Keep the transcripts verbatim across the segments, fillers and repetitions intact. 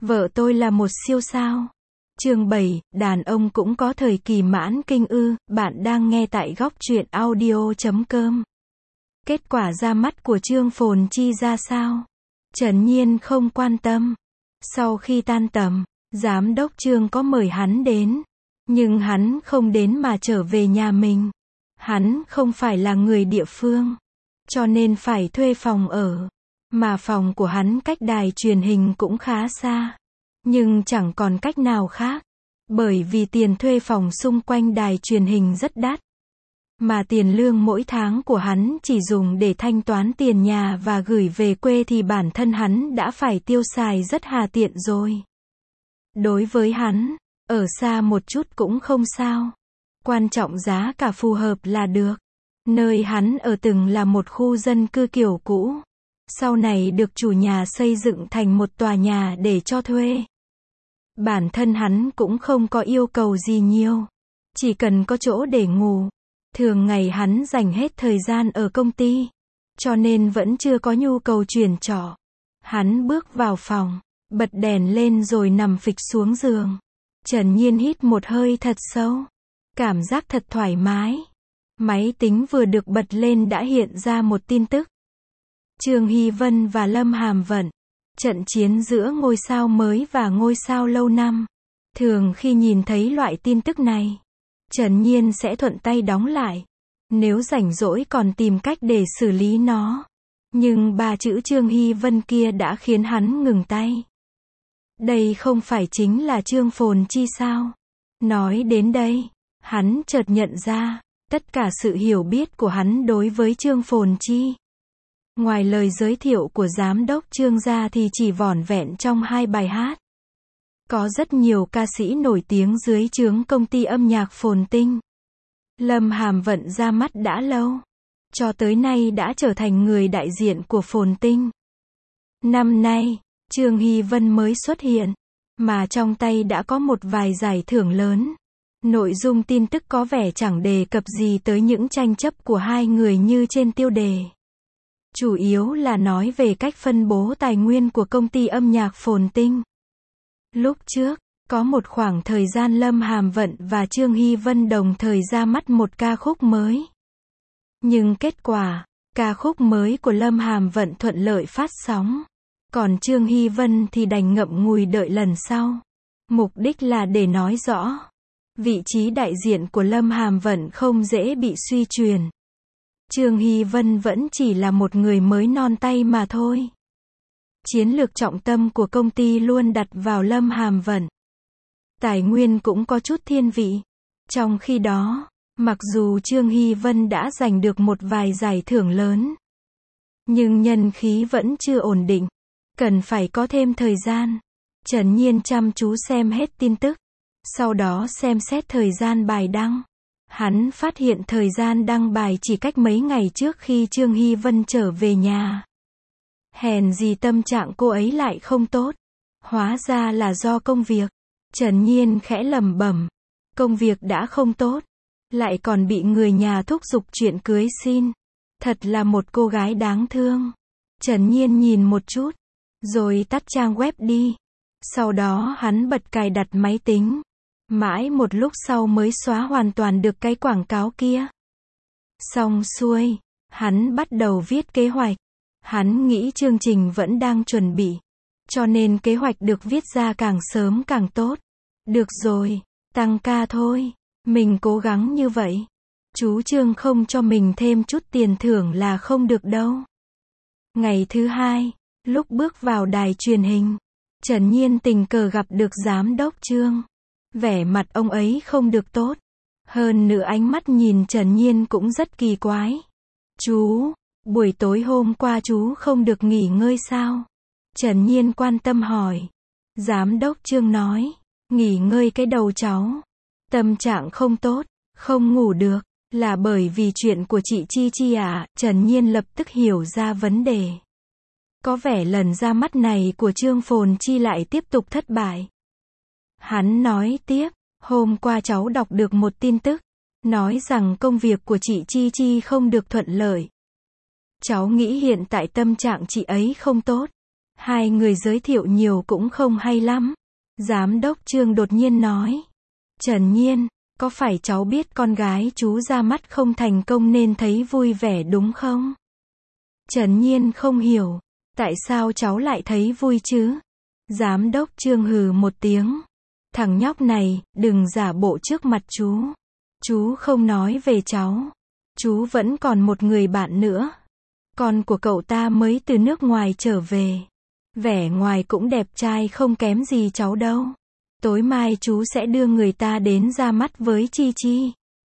Vợ tôi là một siêu sao. Chương bảy, đàn ông cũng có thời kỳ mãn kinh ư, bạn đang nghe tại góc truyện audio chấm com. Kết quả ra mắt của Trương Phồn Chi ra sao? Trần Nhiên không quan tâm. Sau khi tan tầm, giám đốc Trương có mời hắn đến. Nhưng hắn không đến mà trở về nhà mình. Hắn không phải là người địa phương. Cho nên phải thuê phòng ở. Mà phòng của hắn cách đài truyền hình cũng khá xa. Nhưng chẳng còn cách nào khác. Bởi vì tiền thuê phòng xung quanh đài truyền hình rất đắt. Mà tiền lương mỗi tháng của hắn chỉ dùng để thanh toán tiền nhà và gửi về quê thì bản thân hắn đã phải tiêu xài rất hà tiện rồi. Đối với hắn, ở xa một chút cũng không sao. Quan trọng giá cả phù hợp là được. Nơi hắn ở từng là một khu dân cư kiểu cũ. Sau này được chủ nhà xây dựng thành một tòa nhà để cho thuê. Bản thân hắn cũng không có yêu cầu gì nhiều. Chỉ cần có chỗ để ngủ. Thường ngày hắn dành hết thời gian ở công ty. Cho nên vẫn chưa có nhu cầu chuyển trọ. Hắn bước vào phòng, bật đèn lên rồi nằm phịch xuống giường. Trần Nhiên hít một hơi thật sâu. Cảm giác thật thoải mái. Máy tính vừa được bật lên đã hiện ra một tin tức. Trương Hy Vân và Lâm Hàm Vận. Trận chiến giữa ngôi sao mới và ngôi sao lâu năm. Thường khi nhìn thấy loại tin tức này, Trần Nhiên sẽ thuận tay đóng lại. Nếu rảnh rỗi còn tìm cách để xử lý nó. Nhưng ba chữ Trương Hy Vân kia đã khiến hắn ngừng tay. Đây không phải chính là Trương Phồn Chi sao? Nói đến đây, hắn chợt nhận ra, tất cả sự hiểu biết của hắn đối với Trương Phồn Chi. Ngoài lời giới thiệu của giám đốc Trương ra thì chỉ vỏn vẹn trong hai bài hát. Có rất nhiều ca sĩ nổi tiếng dưới trướng công ty âm nhạc Phồn Tinh. Lâm Hàm Vận ra mắt đã lâu. Cho tới nay đã trở thành người đại diện của Phồn Tinh. Năm nay, Trương Hy Vân mới xuất hiện. Mà trong tay đã có một vài giải thưởng lớn. Nội dung tin tức có vẻ chẳng đề cập gì tới những tranh chấp của hai người như trên tiêu đề. Chủ yếu là nói về cách phân bố tài nguyên của công ty âm nhạc Phồn Tinh. Lúc trước, có một khoảng thời gian Lâm Hàm Vận và Trương Hy Vân đồng thời ra mắt một ca khúc mới. Nhưng kết quả, ca khúc mới của Lâm Hàm Vận thuận lợi phát sóng. Còn Trương Hy Vân thì đành ngậm ngùi đợi lần sau. Mục đích là để nói rõ, vị trí đại diện của Lâm Hàm Vận không dễ bị suy truyền. Trương Hy Vân vẫn chỉ là một người mới non tay mà thôi. Chiến lược trọng tâm của công ty luôn đặt vào Lâm Hàm Vận. Tài nguyên cũng có chút thiên vị. Trong khi đó, mặc dù Trương Hy Vân đã giành được một vài giải thưởng lớn, nhưng nhân khí vẫn chưa ổn định. Cần phải có thêm thời gian. Trần Nhiên chăm chú xem hết tin tức. Sau đó xem xét thời gian bài đăng. Hắn phát hiện thời gian đăng bài chỉ cách mấy ngày trước khi Trương Hy Vân trở về nhà. Hèn gì tâm trạng cô ấy lại không tốt. Hóa ra là do công việc. Trần Nhiên khẽ lẩm bẩm. Công việc đã không tốt. Lại còn bị người nhà thúc giục chuyện cưới xin. Thật là một cô gái đáng thương. Trần Nhiên nhìn một chút. Rồi tắt trang web đi. Sau đó hắn bật cài đặt máy tính. Mãi một lúc sau mới xóa hoàn toàn được cái quảng cáo kia. Xong xuôi, hắn bắt đầu viết kế hoạch. Hắn nghĩ chương trình vẫn đang chuẩn bị. Cho nên kế hoạch được viết ra càng sớm càng tốt. Được rồi, tăng ca thôi. Mình cố gắng như vậy. Chú Trương không cho mình thêm chút tiền thưởng là không được đâu. Ngày thứ hai, lúc bước vào đài truyền hình, Trần Nhiên tình cờ gặp được giám đốc Trương. Vẻ mặt ông ấy không được tốt. Hơn nữa ánh mắt nhìn Trần Nhiên cũng rất kỳ quái. Chú, buổi tối hôm qua chú không được nghỉ ngơi sao? Trần Nhiên quan tâm hỏi. Giám đốc Trương nói, nghỉ ngơi cái đầu cháu. Tâm trạng không tốt, không ngủ được, là bởi vì chuyện của chị Chi Chi à? Trần Nhiên lập tức hiểu ra vấn đề. Có vẻ lần ra mắt này của Trương Phồn Chi lại tiếp tục thất bại. Hắn nói tiếp, hôm qua cháu đọc được một tin tức, nói rằng công việc của chị Chi Chi không được thuận lợi. Cháu nghĩ hiện tại tâm trạng chị ấy không tốt. Hai người giới thiệu nhiều cũng không hay lắm. Giám đốc Trương đột nhiên nói. Trần Nhiên, có phải cháu biết con gái chú ra mắt không thành công nên thấy vui vẻ đúng không? Trần Nhiên không hiểu. Tại sao cháu lại thấy vui chứ? Giám đốc Trương hừ một tiếng. Thằng nhóc này, đừng giả bộ trước mặt chú. Chú không nói về cháu. Chú vẫn còn một người bạn nữa. Con của cậu ta mới từ nước ngoài trở về. Vẻ ngoài cũng đẹp trai không kém gì cháu đâu. Tối mai chú sẽ đưa người ta đến ra mắt với Chi Chi.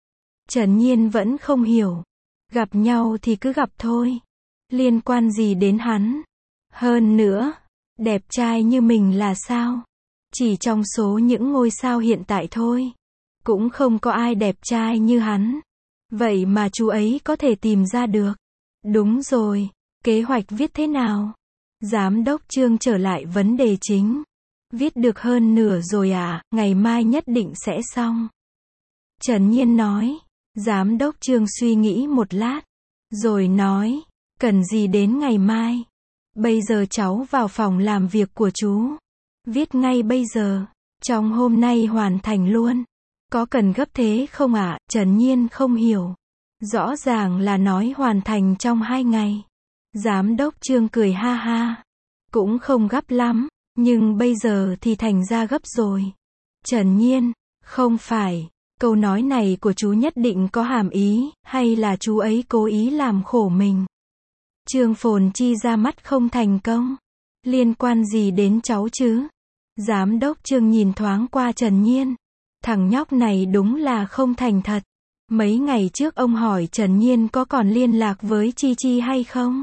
Trần Nhiên vẫn không hiểu. Gặp nhau thì cứ gặp thôi. Liên quan gì đến hắn? Hơn nữa, đẹp trai như mình là sao? Chỉ trong số những ngôi sao hiện tại thôi. Cũng không có ai đẹp trai như hắn. Vậy mà chú ấy có thể tìm ra được. Đúng rồi, kế hoạch viết thế nào? Giám đốc Trương trở lại vấn đề chính. Viết được hơn nửa rồi à, ngày mai nhất định sẽ xong. Trần Nhiên nói. Giám đốc Trương suy nghĩ một lát. Rồi nói, cần gì đến ngày mai? Bây giờ cháu vào phòng làm việc của chú. Viết ngay bây giờ. Trong hôm nay hoàn thành luôn. Có cần gấp thế không ạ? À? Trần Nhiên không hiểu. Rõ ràng là nói hoàn thành trong hai ngày. Giám đốc Trương cười ha ha. Cũng không gấp lắm, nhưng bây giờ thì thành ra gấp rồi. Trần Nhiên, không phải, câu nói này của chú nhất định có hàm ý, hay là chú ấy cố ý làm khổ mình? Trương Phồn Chi ra mắt không thành công. Liên quan gì đến cháu chứ? Giám đốc Trương nhìn thoáng qua Trần Nhiên. Thằng nhóc này đúng là không thành thật. Mấy ngày trước ông hỏi Trần Nhiên có còn liên lạc với Chi Chi hay không?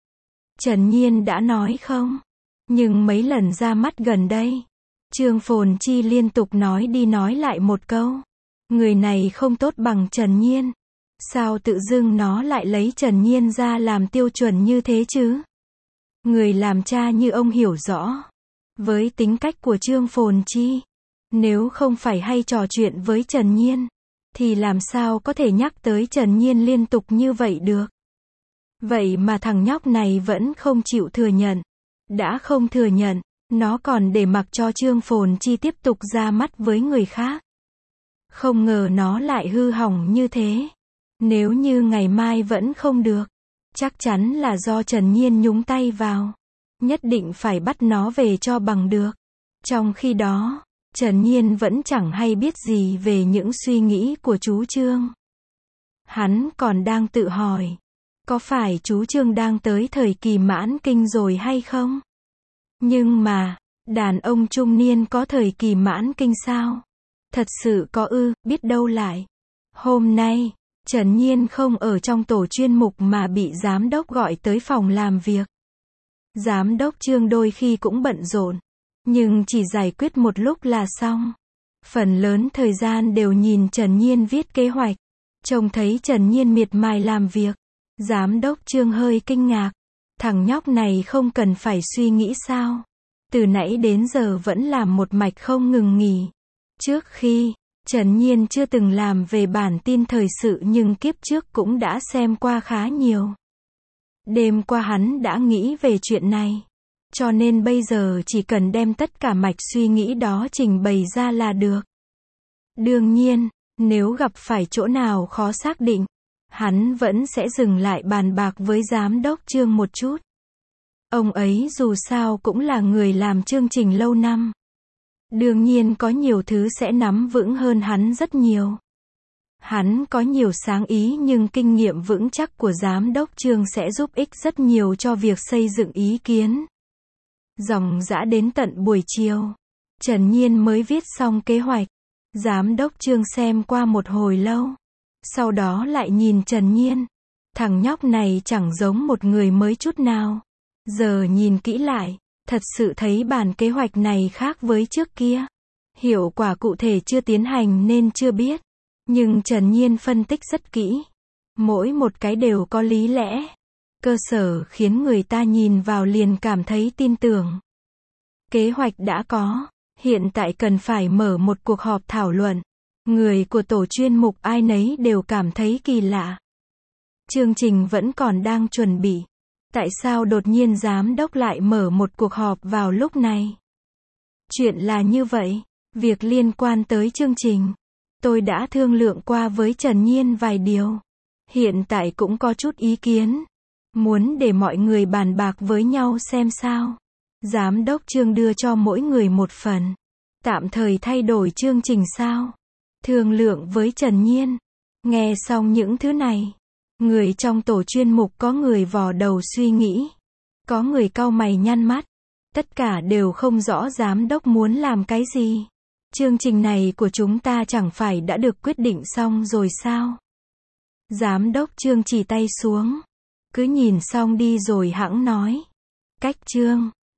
Trần Nhiên đã nói không. Nhưng mấy lần ra mắt gần đây, Trương Phồn Chi liên tục nói đi nói lại một câu. Người này không tốt bằng Trần Nhiên. Sao tự dưng nó lại lấy Trần Nhiên ra làm tiêu chuẩn như thế chứ? Người làm cha như ông hiểu rõ. Với tính cách của Trương Phồn Chi, nếu không phải hay trò chuyện với Trần Nhiên, thì làm sao có thể nhắc tới Trần Nhiên liên tục như vậy được? Vậy mà thằng nhóc này vẫn không chịu thừa nhận. Đã không thừa nhận, nó còn để mặc cho Trương Phồn Chi tiếp tục ra mắt với người khác. Không ngờ nó lại hư hỏng như thế. Nếu như ngày mai vẫn không được, chắc chắn là do Trần Nhiên nhúng tay vào. Nhất định phải bắt nó về cho bằng được. Trong khi đó, Trần Nhiên vẫn chẳng hay biết gì về những suy nghĩ của chú Trương. Hắn còn đang tự hỏi, có phải chú Trương đang tới thời kỳ mãn kinh rồi hay không? Nhưng mà, đàn ông trung niên có thời kỳ mãn kinh sao? Thật sự có ư, biết đâu lại. Hôm nay, Trần Nhiên không ở trong tổ chuyên mục mà bị giám đốc gọi tới phòng làm việc. Giám đốc Trương đôi khi cũng bận rộn, nhưng chỉ giải quyết một lúc là xong. Phần lớn thời gian đều nhìn Trần Nhiên viết kế hoạch. Trông thấy Trần Nhiên miệt mài làm việc. Giám đốc Trương hơi kinh ngạc. Thằng nhóc này không cần phải suy nghĩ sao? Từ nãy đến giờ vẫn làm một mạch không ngừng nghỉ. Trước khi, Trần Nhiên chưa từng làm về bản tin thời sự nhưng kiếp trước cũng đã xem qua khá nhiều. Đêm qua hắn đã nghĩ về chuyện này. Cho nên bây giờ chỉ cần đem tất cả mạch suy nghĩ đó trình bày ra là được. Đương nhiên, nếu gặp phải chỗ nào khó xác định, hắn vẫn sẽ dừng lại bàn bạc với giám đốc Trương một chút. Ông ấy dù sao cũng là người làm chương trình lâu năm. Đương nhiên có nhiều thứ sẽ nắm vững hơn hắn rất nhiều. Hắn có nhiều sáng ý nhưng kinh nghiệm vững chắc của giám đốc Trương sẽ giúp ích rất nhiều cho việc xây dựng ý kiến. Dòng dã đến tận buổi chiều, Trần Nhiên mới viết xong kế hoạch. Giám đốc Trương xem qua một hồi lâu. Sau đó lại nhìn Trần Nhiên. Thằng nhóc này chẳng giống một người mới chút nào. Giờ nhìn kỹ lại, thật sự thấy bản kế hoạch này khác với trước kia. Hiệu quả cụ thể chưa tiến hành nên chưa biết. Nhưng Trần Nhiên phân tích rất kỹ. Mỗi một cái đều có lý lẽ. Cơ sở khiến người ta nhìn vào liền cảm thấy tin tưởng. Kế hoạch đã có. Hiện tại cần phải mở một cuộc họp thảo luận. Người của tổ chuyên mục ai nấy đều cảm thấy kỳ lạ. Chương trình vẫn còn đang chuẩn bị. Tại sao đột nhiên giám đốc lại mở một cuộc họp vào lúc này? Chuyện là như vậy, việc liên quan tới chương trình. Tôi đã thương lượng qua với Trần Nhiên vài điều. Hiện tại cũng có chút ý kiến. Muốn để mọi người bàn bạc với nhau xem sao. Giám đốc Trương đưa cho mỗi người một phần. Tạm thời thay đổi chương trình sao? Thương lượng với Trần Nhiên. Nghe xong những thứ này, người trong tổ chuyên mục có người vò đầu suy nghĩ. Có người cau mày nhăn mắt. Tất cả đều không rõ giám đốc muốn làm cái gì. Chương trình này của chúng ta chẳng phải đã được quyết định xong rồi sao? Giám đốc Trương chỉ tay xuống. Cứ nhìn xong đi rồi hẵng nói. Cách Trương.